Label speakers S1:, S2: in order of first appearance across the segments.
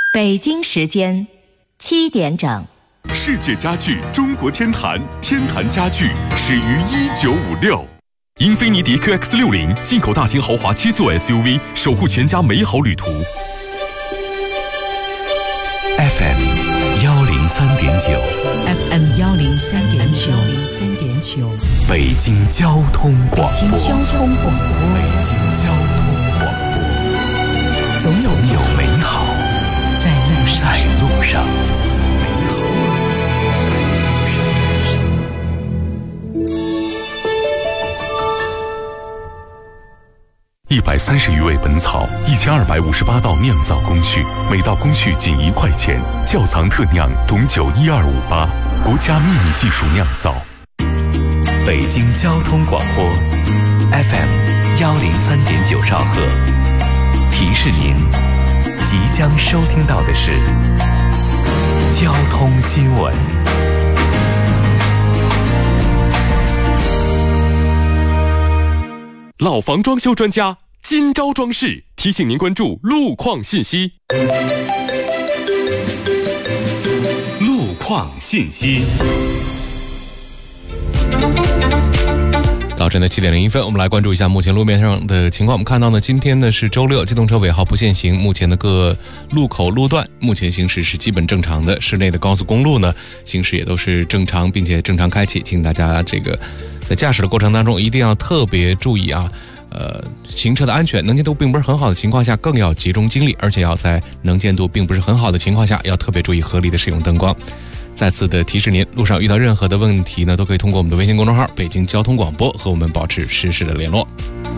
S1: 北京时间7点整。
S2: 世界家具中国天坛，天坛家具始于1956。英菲尼迪 QX60 进口大型豪华7座 SUV， 守护全家美好旅途。
S3: FM 103.9
S4: FM 103.9
S3: 北京交通广播。
S4: 北京交通广播。
S3: 北京交通广播。总有美好在路上。
S2: 130余味本草，1258道酿造工序，每道工序仅1块钱。窖藏特酿董酒12588，国家秘密技术酿造。
S3: 北京交通广播 FM 103.9兆赫，提示您即将收听到的是交通新闻。
S2: 老房装修专家金招装饰提醒您关注路况信息。
S3: 路况信息。
S5: 早晨的7点01分，我们来关注一下目前路面上的情况。我们看到呢，今天呢是周六，机动车尾号不限行，目前的各路口路段目前行驶是基本正常的。市内的高速公路呢，行驶也都是正常，并且正常开启，请大家在驾驶的过程当中一定要特别注意啊，行车的安全，能见度并不是很好的情况下，更要集中精力，而且要在能见度并不是很好的情况下，要特别注意合理的使用灯光。再次的提示您，路上遇到任何的问题呢，都可以通过我们的微信公众号北京交通广播和我们保持实时的联络。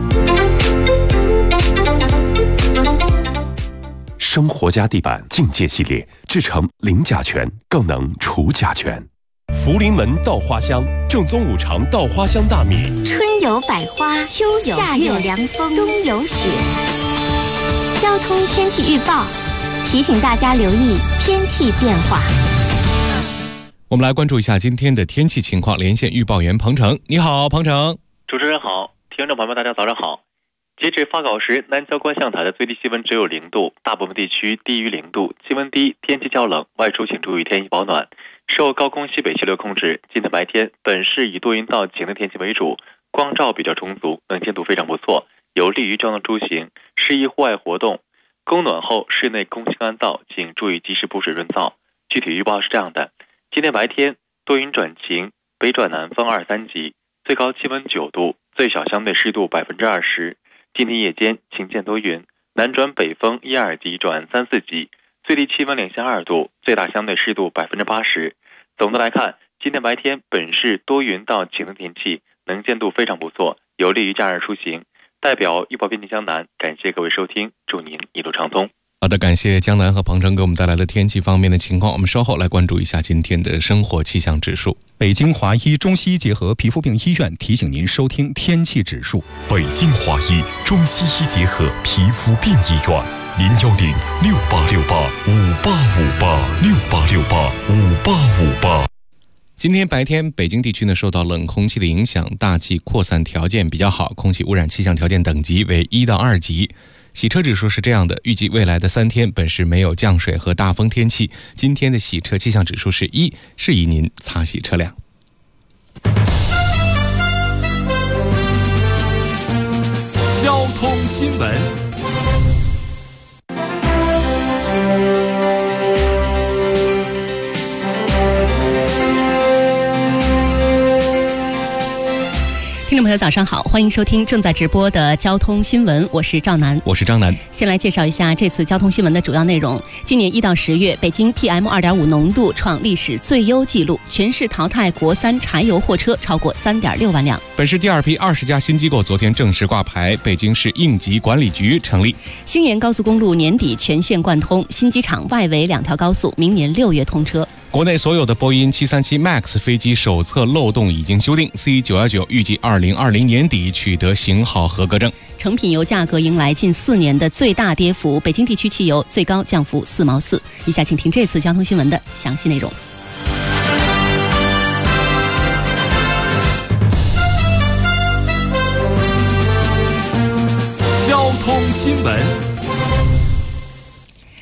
S2: 生活家地板境界系列制成零甲醛，更能除甲醛。福临门稻花香，正宗五常稻花香大米。
S6: 春有百花，秋有夏有凉风，冬有雪。交通天气预报提醒大家留意天气变化。
S5: 我们来关注一下今天的天气情况，连线预报员彭程。你好，彭程。
S7: 主持人好，听众朋友们大家早上好。截止发稿时，南郊观象台的最低气温只有0度，大部分地区低于0度，气温低，天气较冷，外出请注意添衣保暖。受高空西北气流控制，今天白天本市以多云到晴的天气为主，光照比较充足，能见度非常不错，有利于交通出行，适宜户外活动。供暖后，室内空气干燥，请注意及时补水润燥。具体预报是这样的：今天白天多云转晴，北转南风2、3级，最高气温9度，最小相对湿度20%。今天夜间晴间多云，南转北风1、2级转3、4级，最低气温2下2度，最大相对湿度80%。总的来看，今天白天本市多云到晴的天气，能见度非常不错，有利于假日出行。代表预报编辑江南，感谢各位收听，祝您一路畅通。
S5: 好的，感谢江南和彭程给我们带来的天气方面的情况。我们稍后来关注一下今天的生活气象指数。
S8: 北京华医中西医结合皮肤病医院提醒您收听天气指数。
S2: 北京华医中西医结合皮肤病医院，0806585858，68586858。
S5: 今天白天，北京地区呢受到冷空气的影响，大气扩散条件比较好，空气污染气象条件等级为1到2级。洗车指数是这样的，预计未来的3天本市没有降水和大风天气。今天的洗车气象指数是1，适宜您擦洗车辆。
S2: 交通新闻。
S4: 听众朋友早上好，欢迎收听正在直播的交通新闻，我是赵楠。
S5: 我是张楠。
S4: 先来介绍一下这次交通新闻的主要内容。今年1到10月，北京 PM2.5 浓度创历史最优纪录，全市淘汰国3柴油货车超过3.6万辆。
S5: 本市第2批20家新机构昨天正式挂牌，北京市应急管理局成立。
S4: 星沿高速公路年底全线贯通，新机场外围2条高速明年6月通车。
S5: 国内所有的波音737 MAX 飞机手册漏洞已经修订 ，C919 预计2020年底取得型号合格证。
S4: 成品油价格迎来近4年的最大跌幅，北京地区汽油最高降幅4毛4。以下请听这次交通新闻的详细内容。
S2: 交通新闻。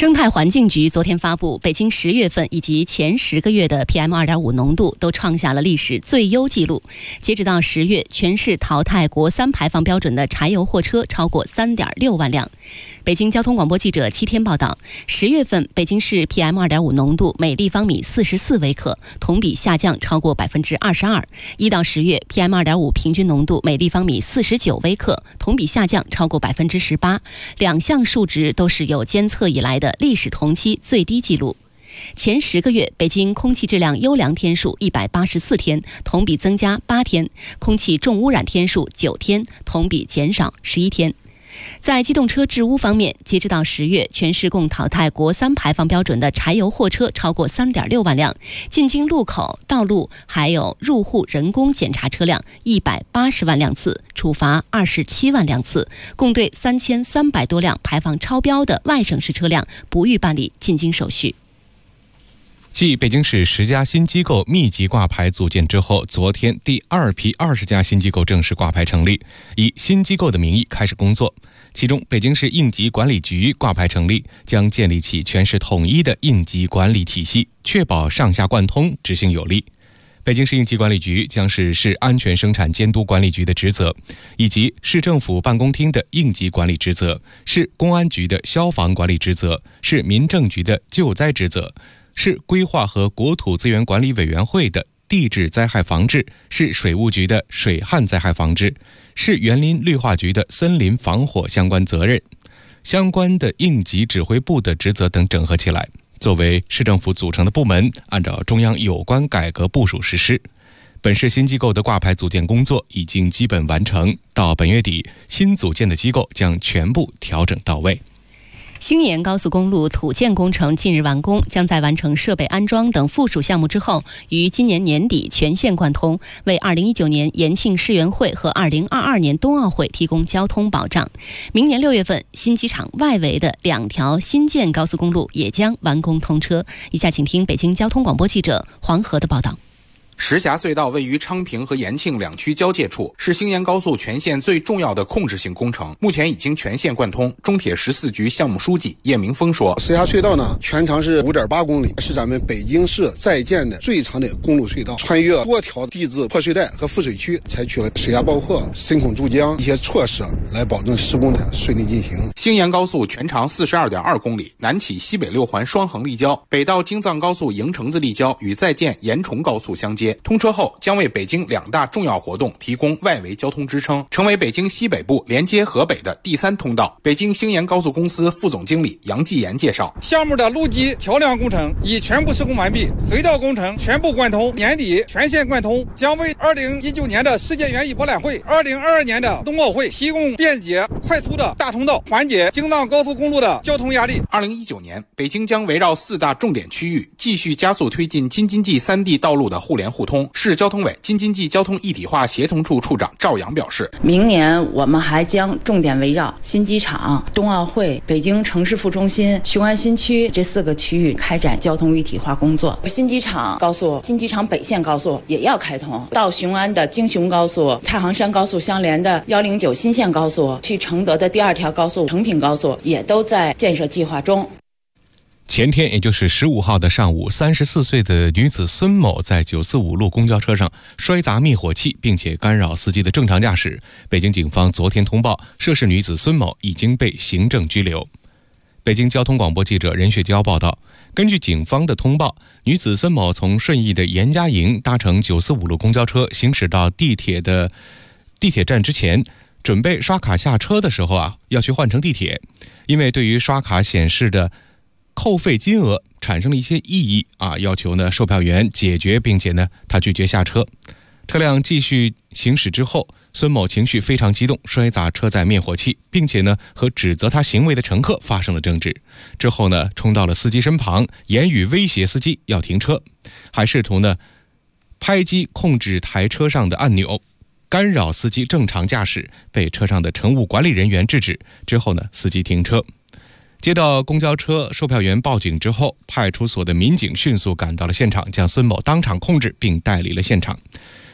S4: 生态环境局昨天发布，北京10月份以及前10个月的 PM2.5 浓度都创下了历史最优纪录。截止到10月，全市淘汰国3排放标准的柴油货车超过3.6万辆。北京交通广播记者7天报道，10月份北京市 PM2.5 浓度每立方米44微克，同比下降超过22%。1到10月 PM2.5 平均浓度每立方米49微克，同比下降超过18%。两项数值都是有监测以来的历史同期最低纪录。前10个月，北京空气质量优良天数184天，同比增加8天；空气重污染天数9天，同比减少11天。在机动车治污方面，截止到10月，全市共淘汰国3排放标准的柴油货车超过3.6万辆，进京路口、道路还有入户人工检查车辆180万辆次，处罚27万辆次，共对3300多辆排放超标的外省市车辆不予办理进京手续。
S5: 继北京市10家新机构密集挂牌组建之后，昨天第2批20家新机构正式挂牌成立，以新机构的名义开始工作。其中，北京市应急管理局挂牌成立，将建立起全市统一的应急管理体系，确保上下贯通，执行有力。北京市应急管理局将是市安全生产监督管理局的职责，以及市政府办公厅的应急管理职责、市公安局的消防管理职责、市民政局的救灾职责、市规划和国土资源管理委员会的地质灾害防治、市水务局的水旱灾害防治、市园林绿化局的森林防火相关责任、相关的应急指挥部的职责等整合起来，作为市政府组成的部门，按照中央有关改革部署实施。本市新机构的挂牌组建工作已经基本完成，到本月底，新组建的机构将全部调整到位。
S4: 兴延高速公路土建工程近日完工，将在完成设备安装等附属项目之后，于今年年底全线贯通，为2019年延庆世园会和2022年冬奥会提供交通保障。明年6月份，新机场外围的2条新建高速公路也将完工通车。以下请听北京交通广播记者黄河的报道。
S9: 石峡隧道位于昌平和延庆2区交界处，是兴延高速全线最重要的控制性工程，目前已经全线贯通。中铁14局项目书记叶明峰说，
S10: 石峡隧道呢，全长是5.8公里，是咱们北京市在建的最长的公路隧道，穿越多条地质破碎带和覆水区，采取了水压爆破、深孔注浆一些措施，来保证施工的顺利进行。
S9: 兴延高速全长42.2公里，南起西北6环双横立交，北到京藏高速营城子立交，与在建延崇高速相接。通车后将为北京2大重要活动提供外围交通支撑，成为北京西北部连接河北的第3通道。北京兴延高速公司副总经理杨继言介绍，
S11: 项目的路基桥梁工程已全部施工完毕，隧道工程全部贯通，年底全线贯通，将为2019年的世界园艺博览会、2022年的冬奥会提供便捷快速的大通道，缓解京藏高速公路的交通压力。
S9: 2019年，北京将围绕4大重点区域，继续加速推进京津冀3地道路的互联互通。市交通委京津冀交通一体化协同处处长赵阳表示，
S12: 明年我们还将重点围绕新机场、冬奥会、北京城市副中心、雄安新区这4个区域开展交通一体化工作。新机场高速、新机场北线高速也要开通，到雄安的京雄高速、太行山高速相连的109新线高速，去承德的第2条高速成品高速也都在建设计划中。
S5: 前天，也就是15号的上午，34岁的女子孙某在945路公交车上摔砸灭火器，并且干扰司机的正常驾驶。北京警方昨天通报，涉事女子孙某已经被行政拘留。北京交通广播记者任雪娇报道，根据警方的通报，女子孙某从顺义的严家营搭乘945路公交车行驶到地铁站之前，准备刷卡下车的时候要去换乘地铁，因为对于刷卡显示的扣费金额产生了一些异议要求售票员解决，并且他拒绝下车。车辆继续行驶之后，孙某情绪非常激动，摔砸车载灭火器，并且和指责他行为的乘客发生了争执。之后冲到了司机身旁，言语威胁司机要停车，还试图拍击控制台车上的按钮，干扰司机正常驾驶，被车上的乘务管理人员制止。之后司机停车。接到公交车售票员报警之后，派出所的民警迅速赶到了现场，将孙某当场控制并带离了现场。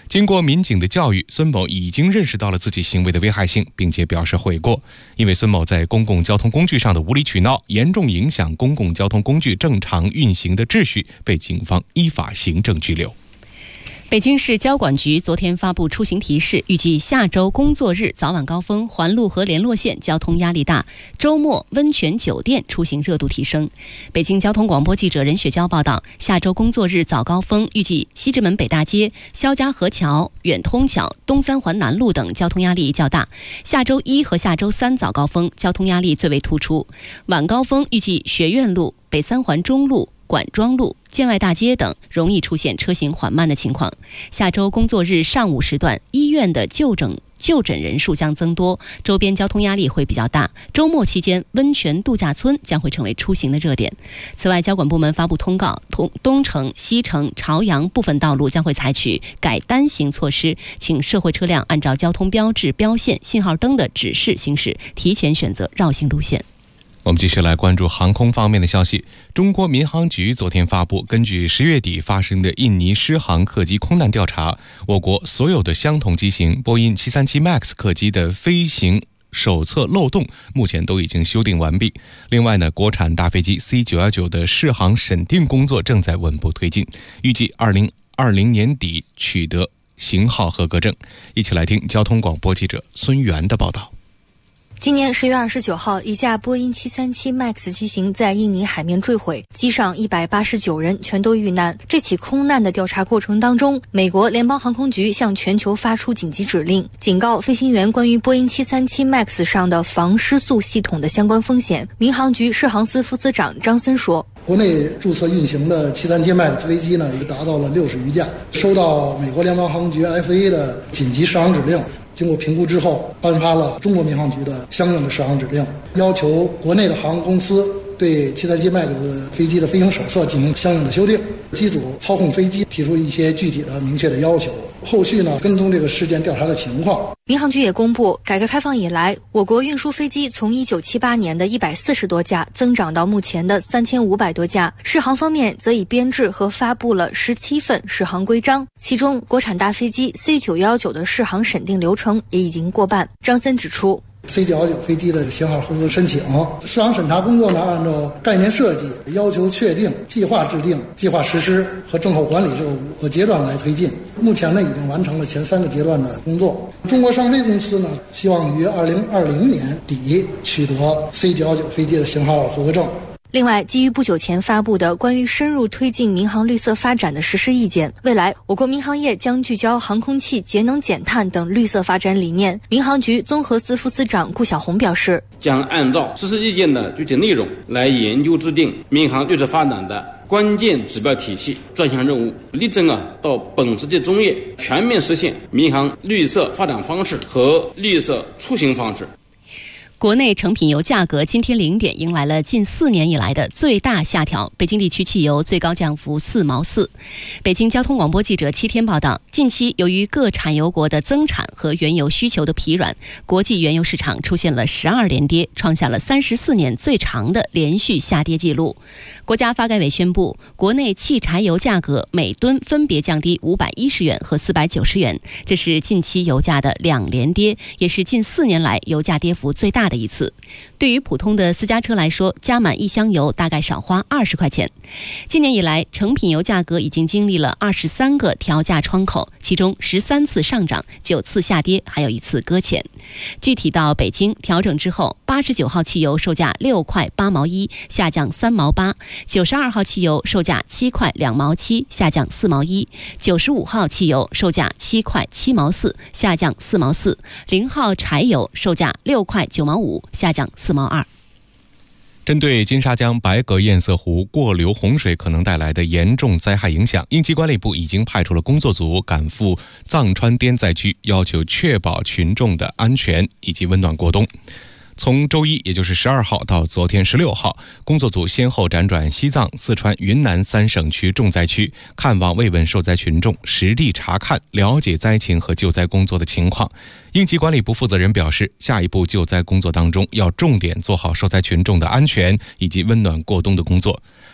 S5: 经过民警的教育，孙某已经认识到了自己行为的危害性，并且表示悔过。因为孙某在公共交通工具上的无理取闹，严重影响公共交通工具正常运行的秩序，被警方依法行政拘留。
S4: 北京市交管局昨天发布出行提示，预计下周工作日早晚高峰环路和联络线交通压力大，周末温泉酒店出行热度提升。北京交通广播记者任雪娇报道，下周工作日早高峰预计西直门北大街、肖家河桥、远通桥、东三环南路等交通压力较大。下周一和下周三早高峰交通压力最为突出，晚高峰预计学院路、北三环中路、管庄路、建外大街等容易出现车行缓慢的情况。下周工作日上午时段，医院的就诊人数将增多，周边交通压力会比较大。周末期间，温泉度假村将会成为出行的热点。此外，交管部门发布通告，东城、西城、朝阳部分道路将会采取改单行措施，请社会车辆按照交通标志、标线、信号灯的指示行驶，提前选择绕行路线。
S5: 我们继续来关注航空方面的消息。中国民航局昨天发布，根据10月底发生的印尼狮航客机空难调查，我国所有的相同机型波音737 MAX 客机的飞行手册漏洞目前都已经修订完毕。另外呢，国产大飞机 C919 的适航审定工作正在稳步推进，预计2020年底取得型号合格证。一起来听交通广播记者孙源的报道。
S13: 今年10月29号，一架波音737 MAX 机型在印尼海面坠毁，机上189人全都遇难。这起空难的调查过程当中，美国联邦航空局向全球发出紧急指令，警告飞行员关于波音737 MAX 上的防失速系统的相关风险。民航局适航司副司长张森说，
S14: 国内注册运行的737 MAX 飞机呢，已达到了60余架，收到美国联邦航空局 FAA 的紧急适航指令。经过评估之后，颁发了中国民航局的相应的适航指令，要求国内的航空公司对737 MAX 飞机的飞行手册进行相应的修订，机组操控飞机提出一些具体的明确的要求。后续呢，跟踪这个事件调查的情况。
S13: 民航局也公布，改革开放以来，我国运输飞机从1978年的140多架增长到目前的3500多架。适航方面则已编制和发布了17份适航规章，其中国产大飞机 C919 的适航审定流程也已经过半。张森指出
S14: ，C919 飞机的型号合格申请适航审查工作呢，按照概念设计、要求确定、计划制定、计划实施和症候管理这个5个阶段来推进。目前呢，已经完成了前3个阶段的工作。中国商飞公司呢，希望于2020年底取得 C919 飞机的型号合格证。
S13: 另外，基于不久前发布的关于深入推进民航绿色发展的实施意见，未来我国民航业将聚焦航空器节能减碳等绿色发展理念。民航局综合司副司长顾晓红表示，
S15: 将按照实施意见的具体内容来研究制定民航绿色发展的关键指标体系、专项任务，力争到本世纪中叶全面实现民航绿色发展方式和绿色出行方式。
S4: 国内成品油价格今天0点迎来了近4年以来的最大下调，北京地区汽油最高降幅4毛4。北京交通广播记者7天报道，近期由于各产油国的增产和原油需求的疲软，国际原油市场出现了12连跌，创下了34年最长的连续下跌记录。国家发改委宣布，国内汽柴油价格每吨分别降低510元和490元，这是近期油价的2连跌，也是近4年来油价跌幅最大的一次。对于普通的私家车来说，加满1箱油大概少花20块钱。今年以来，成品油价格已经经历了23个调价窗口，其中13次上涨，9次下跌，还有1次搁浅。具体到北京，调整之后，89号汽油售价6块8毛1，下降3毛8；92号汽油售价7块2毛7，下降4毛1；95号汽油售价7块7毛4，下降4毛4；0号柴油售价6块9毛5，下降4毛2。
S5: 针对金沙江白河堰塞湖过流洪水可能带来的严重灾害影响，应急管理部已经派出了工作组赶赴藏川滇灾区，要求确保群众的安全以及温暖过冬。从周一，也就是12号到昨天16号，工作组先后辗转西藏、四川、云南3省区重灾区，看望慰问受灾群众，实地查看了解灾情和救灾工作的情况。应急管理部负责人表示，下一步救灾工作当中要重点做好受灾群众的安全以及温暖过冬的工作。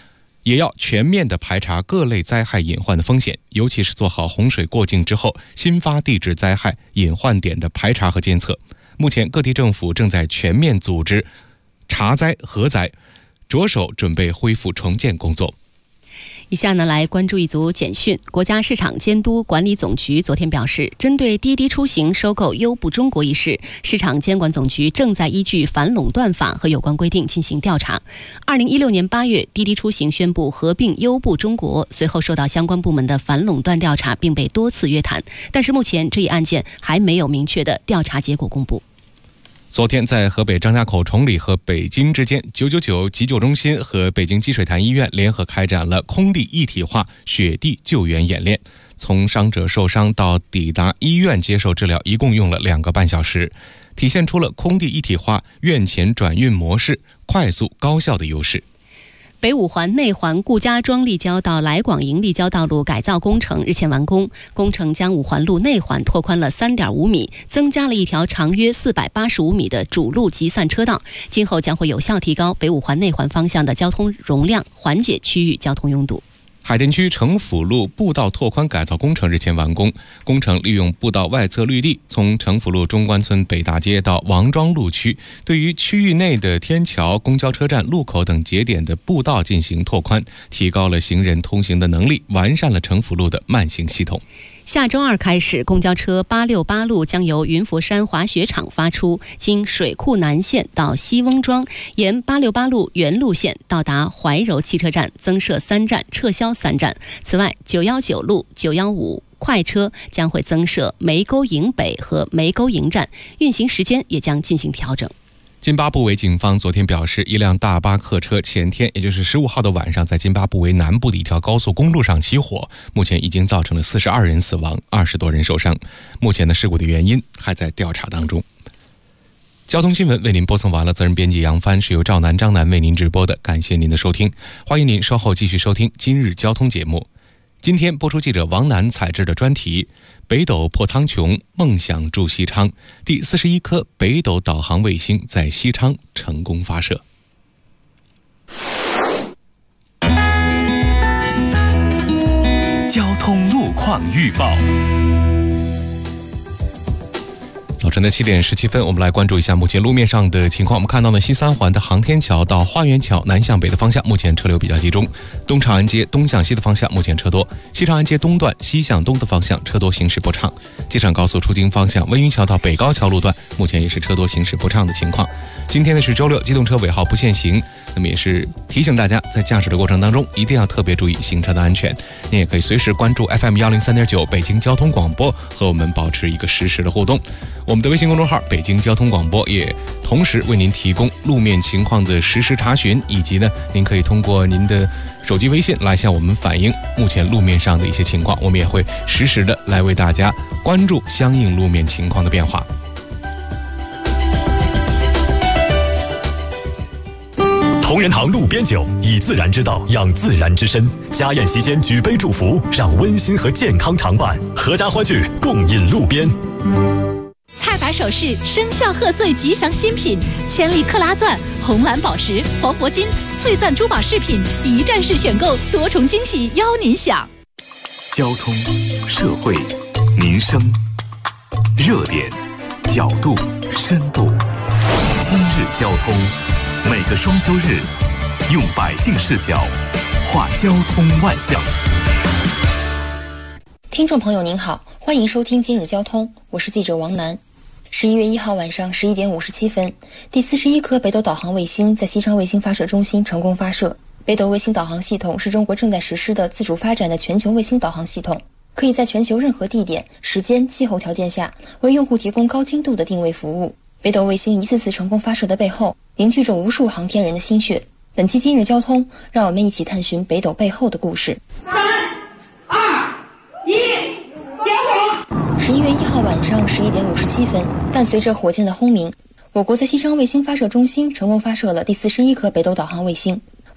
S5: 也要全面地排查各类灾害隐患的风险，尤其是做好洪水过境之后新发地质灾害隐患点的排查和监测。目前各地政府正在全面组织查灾核灾，着手准备恢复重建工作。
S4: 以下呢，来关注一组简讯。国家市场监督管理总局昨天表示，针对滴滴出行收购优步中国一事，市场监管总局正在依据反垄断法和有关规定进行调查。2016年8月，滴滴出行宣布合并优步中国，随后受到相关部门的反垄断调查，并被多次约谈。但是目前这一案件还没有明确的调查结果公布。
S5: 昨天，在河北张家口崇礼和北京之间，999急救中心和北京积水潭医院联合开展了空地一体化雪地救援演练。从伤者受伤到抵达医院接受治疗，一共用了2个半小时，体现出了空地一体化院前转运模式快速高效的优势。
S4: 北五环内环顾家庄立交到来广营立交道路改造工程日前完工，工程将五环路内环拓宽了 3.5 米，增加了一条长约485米的主路集散车道，今后将会有效提高北五环内环方向的交通容量，缓解区域交通拥堵。
S5: 海淀区城府路步道拓宽改造工程日前完工，工程利用步道外侧绿地，从城府路中关村北大街到王庄路区，对于区域内的天桥、公交车站、路口等节点的步道进行拓宽，提高了行人通行的能力，完善了城府路的慢行系统。
S4: 下周2开始，公交车868路将由云佛山滑雪场发出，经水库南线到西翁庄，沿868路原路线到达怀柔汽车站，增设3站，撤销3站。此外，919路、915快车将会增设梅沟营北和梅沟营站，运行时间也将进行调整。
S5: 津巴布韦警方昨天表示，一辆大巴客车前天，也就是15号的晚上，在津巴布韦南部的一条高速公路上起火，目前已经造成了42人死亡，20多人受伤。目前的事故的原因还在调查当中。交通新闻为您播送完了，责任编辑杨帆，是由赵南、张楠为您直播的，感谢您的收听，欢迎您稍后继续收听今日交通节目。今天播出记者王楠采制的专题北斗破苍穹，梦想助西昌，第41颗北斗导航卫星在西昌成功发射。
S3: 交通路况预报。
S5: 早晨的7点17分，我们来关注一下目前路面上的情况。我们看到呢，西3环的航天桥到花园桥南向北的方向，目前车流比较集中；东长安街东向西的方向，目前车多；西长安街东段西向东的方向，车多行驶不畅。机场高速出京方向温榆桥到北高桥路段，目前也是车多行驶不畅的情况。今天呢是周六，机动车尾号不限行，那么也是提醒大家，在驾驶的过程当中，一定要特别注意行车的安全。您也可以随时关注 FM 103.9北京交通广播，和我们保持一个实时的互动。我们的微信公众号北京交通广播也同时为您提供路面情况的实时查询，以及呢，您可以通过您的手机微信来向我们反映目前路面上的一些情况，我们也会实时的来为大家关注相应路面情况的变化。
S16: 同仁堂路边酒，以自然之道养自然之身。家宴席间举杯祝福，让温馨和健康常伴，阖家欢聚，共饮路边。
S17: 菜百首饰生肖贺岁吉祥新品，千里克拉钻、红蓝宝石、黄铂金、翠钻珠宝饰品，一站式选购，多重惊喜邀您享。
S3: 交通、社会、民生、热点、角度、深度。今日交通，每个双休日，用百姓视角画交通万象。
S18: 听众朋友您好，欢迎收听今日交通，我是记者王楠。11月1号晚上11点57分，第41颗北斗导航卫星在西昌卫星发射中心成功发射。北斗卫星导航系统是中国正在实施的自主发展的全球卫星导航系统，可以在全球任何地点、时间、气候条件下为用户提供高精度的定位服务。北斗卫星一次次成功发射的背后，凝聚着无数航天人的心血。本期今日交通，让我们一起探寻北斗背后的故事。3、2、1，点火！11月1号晚上11点57分，伴随着火箭的轰鸣，我国在西昌卫星发射中心成功发射了第41颗北斗导航卫星。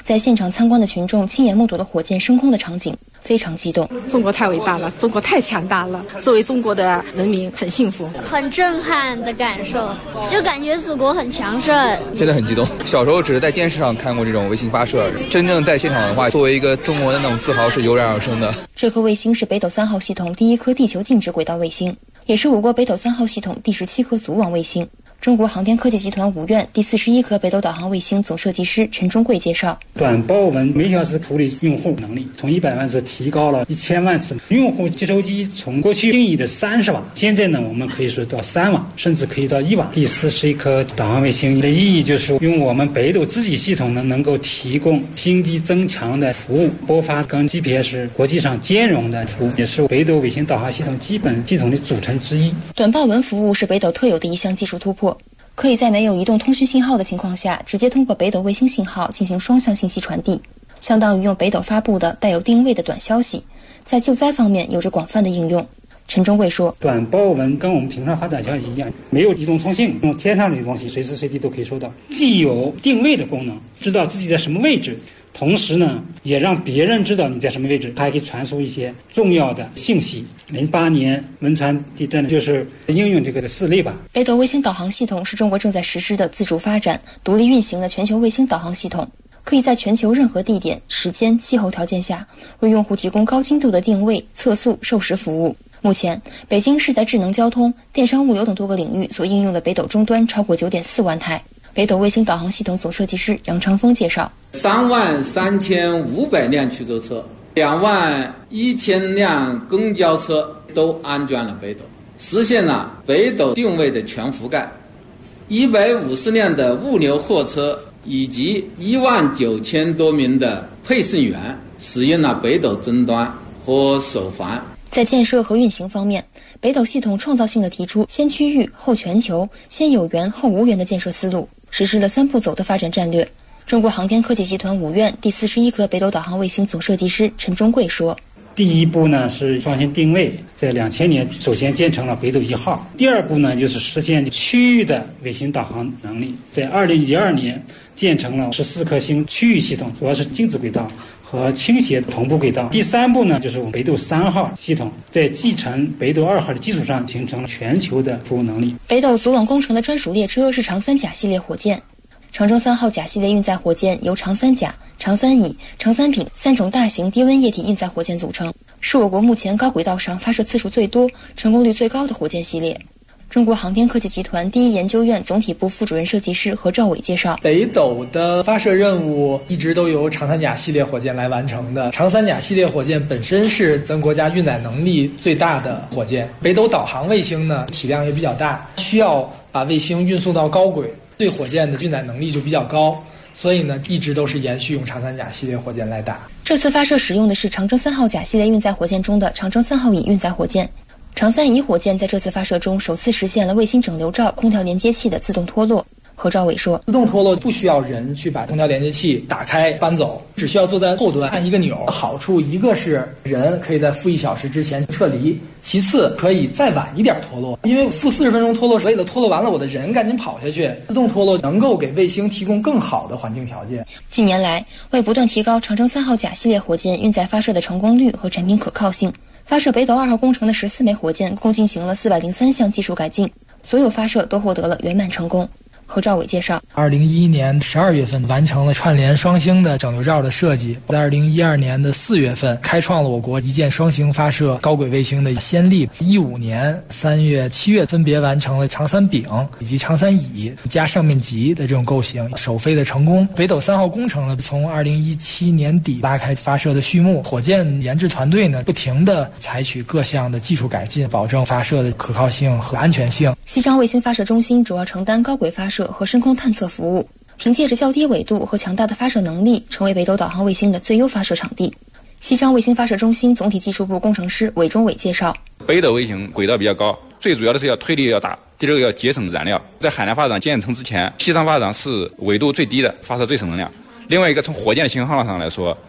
S18: 在现场参观的群众亲眼目睹了火箭升空的场景，非常激动。
S19: 中国太伟大了，中国太强大了，作为中国的人民很幸福，
S20: 很震撼的感受，就感觉祖国很强盛，
S21: 真的很激动。小时候只是在电视上看过这种卫星发射，真正在现场的话，作为一个中国的那种自豪是油然而生的。
S18: 这颗卫星是北斗3号系统第一颗地球静止轨道卫星，也是我国北斗3号系统第17颗组网卫星。中国航天科技集团5院第41颗北斗导航卫星总设计师陈忠贵介绍，
S22: 短报文每小时处理用户能力从100万次提高了1000万次，用户接收机从过去定义的30瓦，现在呢我们可以说到3瓦，甚至可以到1瓦。第41颗导航卫星的意义就是用我们北斗自己系统呢能够提供星际增强的服务，播发跟 GPS 国际上兼容的服务，也是北斗卫星导航系统基本系统的组成之一。
S18: 短报文服务是北斗特有的一项技术突破，可以在没有移动通讯信号的情况下，直接通过北斗卫星信号进行双向信息传递，相当于用北斗发布的带有定位的短消息，在救灾方面有着广泛的应用。陈忠贵说，
S22: 短报文跟我们平常发短消息一样，没有移动通信，用天上的东西随时随地都可以收到，既有定位的功能，知道自己在什么位置，同时呢也让别人知道你在什么位置，还可以传输一些重要的信息。08年汶川地震就是应用这个事例吧。
S18: 北斗卫星导航系统是中国正在实施的自主发展、独立运行的全球卫星导航系统，可以在全球任何地点、时间、气候条件下为用户提供高精度的定位、测速、授时服务。目前，北京市在智能交通、电商物流等多个领域所应用的北斗终端超过9.4万台。北斗卫星导航系统总设计师杨长峰介绍
S23: ，33500辆驱逐车，21000辆公交车都安装了北斗，实现了北斗定位的全覆盖。150辆的物流货车以及19000多名的配送员使用了北斗终端和手环。
S18: 在建设和运行方面，北斗系统创造性地提出先区域后全球、先有源后无源的建设思路，实施了3步走的发展战略。中国航天科技集团5院第41颗北斗导航卫星总设计师陈忠贵说，
S22: 第一步呢是双星定位，在2000年首先建成了北斗1号。第二步呢就是实现区域的卫星导航能力，在2012年建成了14颗星区域系统，主要是静止轨道和倾斜同步轨道。第三步呢就是我们北斗3号系统，在继承北斗2号的基础上形成了全球的服务能力。
S18: 北斗组网工程的专属列车是长三甲系列火箭。长征3号甲系列运载火箭由长三甲、长三乙、长三丙3种大型低温液体运载火箭组成，是我国目前高轨道上发射次数最多、成功率最高的火箭系列。中国航天科技集团第一研究院总体部副主任设计师何兆伟介绍，
S24: 北斗的发射任务一直都由长三甲系列火箭来完成的。长三甲系列火箭本身是咱国家运载能力最大的火箭，北斗导航卫星呢体量也比较大，需要把卫星运送到高轨，对火箭的运载能力就比较高，所以呢一直都是延续用长三甲系列火箭来打。
S18: 这次发射使用的是长征3号甲系列运载火箭中的长征3号乙运载火箭。长三乙火箭在这次发射中首次实现了卫星整流罩空调连接器的自动脱落。何兆伟说，
S24: 自动脱落不需要人去把空调连接器打开搬走，只需要坐在后端按一个钮。好处一个是人可以在负1小时之前撤离，其次可以再晚一点脱落，因为负40分钟脱落，为了脱落完了我的人赶紧跑下去，自动脱落能够给卫星提供更好的环境条件。
S18: 近年来，为不断提高长征3号甲系列火箭运载发射的成功率和产品可靠性，发射北斗2号工程的14枚火箭共进行了403项技术改进，所有发射都获得了圆满成功。何兆伟介绍
S24: ，2011年12月份完成了串联双星的整流罩的设计，在2012年的4月份开创了我国一箭双星发射高轨卫星的先例。15年3月、7月分别完成了长三丙以及长三乙加上面级的这种构型，首飞的成功。北斗3号工程呢，从2017年底拉开发射的序幕，火箭研制团队呢不停地采取各项的技术改进，保证发射的可靠性和安全性。
S18: 西昌卫星发射中心主要承担高轨发射和深空探测服务，凭借着较低纬度和强大的发射能力，成为北斗导航卫星的最优发射场地。西昌卫星发射中心总体技术部工程师韦忠伟介绍，
S25: 北斗卫星轨道比较高，最主要的是要推力要大，第二个要节省燃料。在海南发展建成之前，西昌发展是纬度最低的，发射最省能量。另外一个，从火箭型号上来说，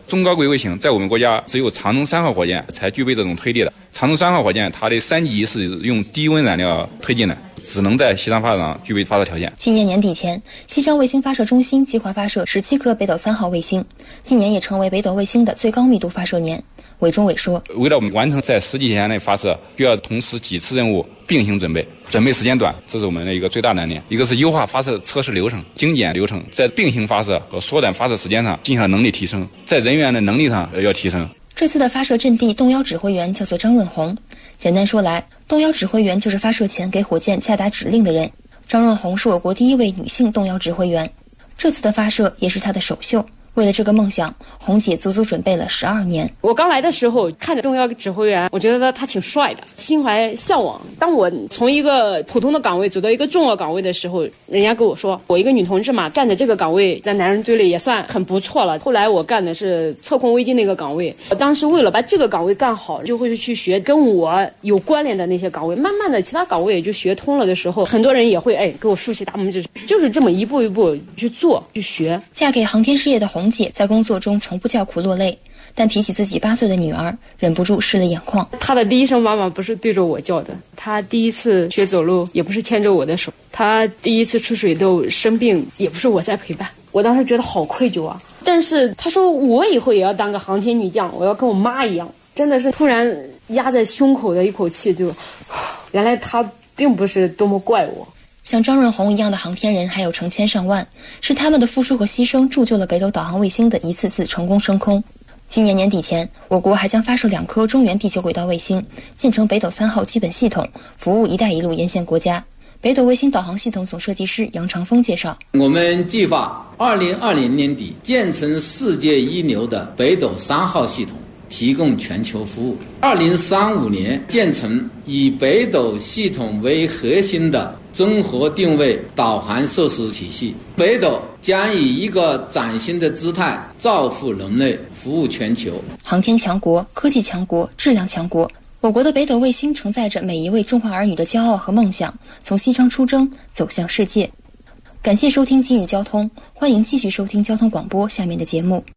S25: 中高轨卫星在我们国家只有长征3号火箭才具备这种推力的。长征3号火箭它的3级是用低温燃料推进的，只能在西昌发射场具备发射条件。
S18: 今年年底前，西昌卫星发射中心计划发射17颗北斗3号卫星，今年也成为北斗卫星的最高密度发射年。韦忠伟说，
S25: 为了我们完成在10几天内发射，需要同时几次任务并行准备时间短，这是我们的一个最大难点。一个是优化发射测试流程、精简流程，在并行发射和缩短发射时间上进行了能力提升，在人员的能力上要提升。
S18: 这次的发射阵地动幺指挥员叫做张润红，简单说来，动幺指挥员就是发射前给火箭下达指令的人。张润红是我国第1位女性动幺指挥员，这次的发射也是她的首秀。为了这个梦想，红姐足足准备了12年。
S1: 我刚来的时候看着动幺指挥员，我觉得他挺帅的，心怀向往。当我从一个普通的岗位走到一个重要岗位的时候，人家跟我说，我一个女同志嘛，干的这个岗位在男人堆里也算很不错了。后来我干的是测控微机那个岗位，我当时为了把这个岗位干好，就会去学跟我有关联的那些岗位。慢慢的，其他岗位也就学通了的时候，很多人也会给我竖起大拇指，就是这么一步一步去做去学。
S18: 嫁给航天事业的红姐在工作中从不叫苦落泪，但提起自己8岁的女儿，忍不住湿了眼眶。
S1: 她的第一声妈妈不是对着我叫的，她第一次学走路也不是牵着我的手，她第一次出水痘生病也不是我在陪伴。我当时觉得好愧疚啊，但是她说我以后也要当个航天女将，我要跟我妈一样，真的是突然压在胸口的一口气，就原来她并不是多么怪我。
S18: 像张润红一样的航天人还有成千上万，是他们的付出和牺牲铸就了北斗导航卫星的一次次成功升空。今年年底前，我国还将发射2颗中原地球轨道卫星，建成北斗3号基本系统，服务“一带一路”沿线国家。北斗卫星导航系统总设计师杨长峰介绍，
S23: 我们计划2020年底建成世界一流的北斗3号系统，提供全球服务。2035年建成以北斗系统为核心的综合定位导航设施体系，北斗将以一个崭新的姿态造福人类，服务全球。
S18: 航天强国、科技强国、质量强国，我国的北斗卫星承载着每一位中华儿女的骄傲和梦想，从西昌出征，走向世界。感谢收听今日交通，欢迎继续收听交通广播下面的节目。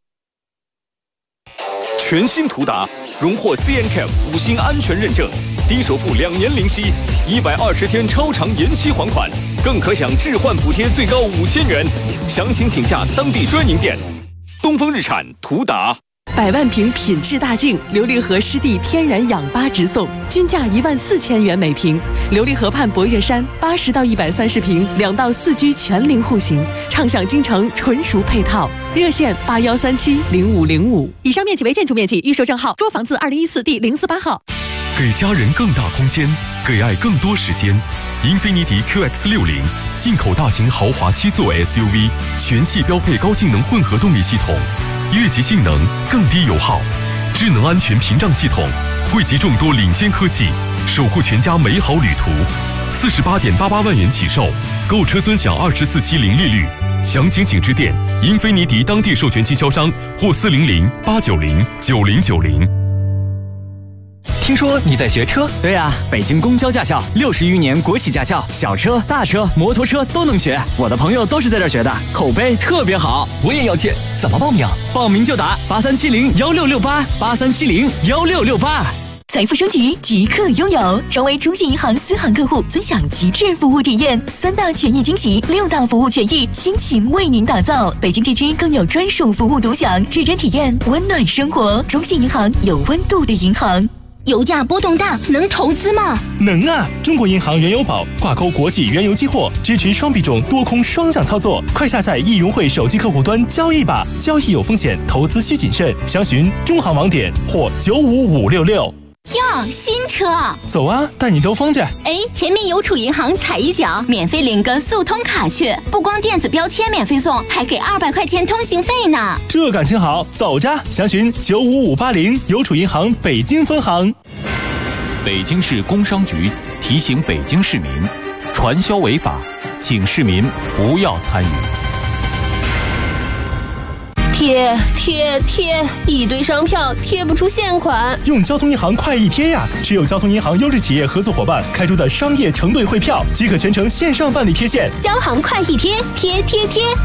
S16: 全新途达荣获 CNCAP 5星安全认证，低首付2年零息，120天超长延期还款，更可享置换补贴最高5000元。详情请假当地专营店。东风日产途达。
S2: 100万瓶品质大净琉璃河湿地天然氧吧直送，均价14000元每瓶。琉璃河畔博岳山80到130瓶，2到4居全龄户型，畅享京城纯熟配套。热线81370505。以上面积为建筑面积，预售证号捉房字2014第048号。
S6: 给家人更大空间，给爱更多时间。英菲尼迪 QX60 进口大型豪华7座 SUV， 全系标配高性能混合动力系统，越级性能，更低油耗，智能安全屏障系统，汇集众多领先科技，守护全家美好旅途。48.88万元起售，购车尊享24期零利率。详情请致电英菲尼迪当地授权经销商或400-890-9090。
S7: 听说你在学车？对啊，北京公交驾校60余年国企驾校，小车、大车、摩托车都能学。我的朋友都是在这儿学的，口碑特别好。我也要去，怎么报名？报名就打83701668，83701668。
S2: 财富升级即刻拥有，成为中信银行私行客户，尊享极致服务体验，3大权益惊喜，6大服务权益，倾情为您打造。北京地区更有专属服务独享，指针体验温暖生活。中信银行有温度的银行。
S8: 油价波动大，能投资吗？
S26: 能啊！中国银行原油宝挂钩国际原油期货，支持双币种多空双向操作。快下载易云汇手机客户端交易吧，交易有风险，投资需谨慎。详询中行网点或95566。
S8: 哟，新车！
S26: 走啊，带你兜风去。
S8: 前面邮储银行踩一脚，免费领个速通卡去，不光电子标签免费送，还给200块钱通行费呢。
S26: 这感情好，走着！详询95580，邮储银行北京分行。
S3: 北京市工商局提醒北京市民，传销违法，请市民不要参与。
S8: 贴，一堆商票贴不出现款。
S26: 用交通银行快易贴呀！持有交通银行优质企业合作伙伴开出的商业承兑汇票，即可全程线上办理贴现。
S8: 交行快易贴，贴。